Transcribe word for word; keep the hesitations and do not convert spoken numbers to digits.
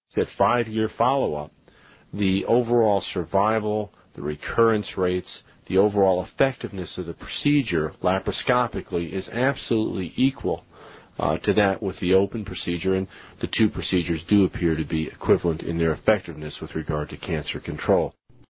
At five-year follow-up, the overall survival, the recurrence rates, the overall effectiveness of the procedure laparoscopically is absolutely equal uh, to that with the open procedure, and the two procedures do appear to be equivalent in their effectiveness with regard to cancer control.